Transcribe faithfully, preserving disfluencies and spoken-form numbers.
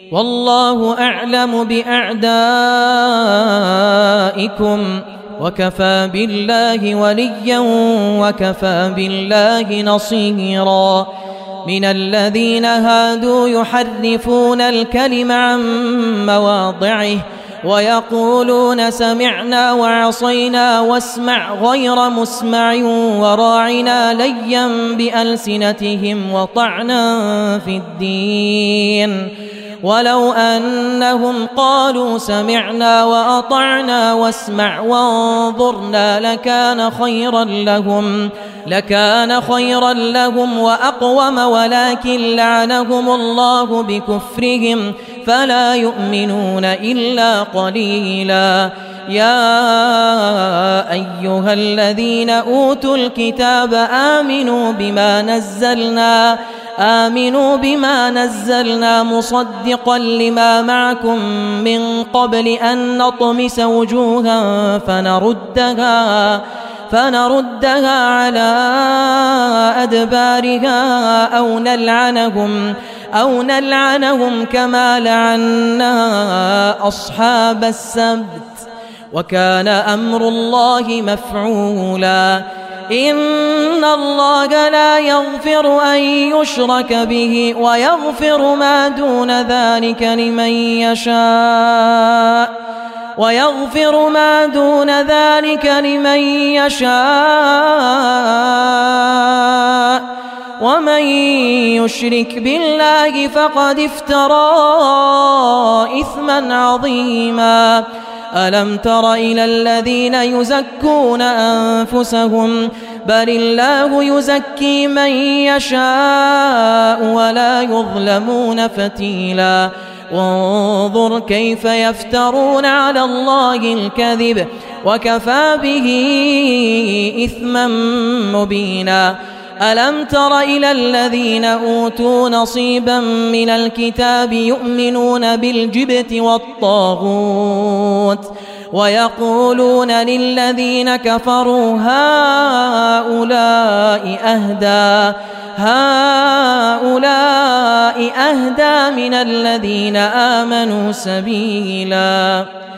والله أعلم بأعدائكم وكفى بالله وليا وكفى بالله نصيرا. من الذين هادوا يحرفون الكلم عن مواضعه ويقولون سمعنا وعصينا واسمع غير مسمع وراعنا ليا بألسنتهم وطعنا في الدين. ولو أنهم قالوا سمعنا وأطعنا واسمع وانظرنا لكان خيرا لهم لكان خيرا لهم وأقوم ولكن لعنهم الله بكفرهم فلا يؤمنون إلا قليلا. يا أيها الذين أوتوا الكتاب آمنوا بما نزلنا آمنوا بما نزلنا مصدقا لما معكم من قبل أن نطمس وجوها فنردها فنردها على أدبارها أو نلعنهم أو نلعنهم كما لعنا أصحاب السبت وكان أمر الله مفعولا. إن الله لا يغفر أن يشرك به ويغفر ما دون ذلك لمن يشاء ويغفر ما دون ذلك لمن يشاء ومن يشرك بالله فقد افترى إثما عظيما. ألم تر إلى الذين يزكون أنفسهم بل الله يزكي من يشاء ولا يظلمون فتيلا. وانظر كيف يفترون على الله الكذب وكفى به إثما مبينا. ألم تر إلى الذين أوتوا نصيبا من الكتاب يؤمنون بالجبت والطاغوت ويقولون للذين كفروا هؤلاء أهدى هؤلاء أهدى من الذين آمنوا سبيلا.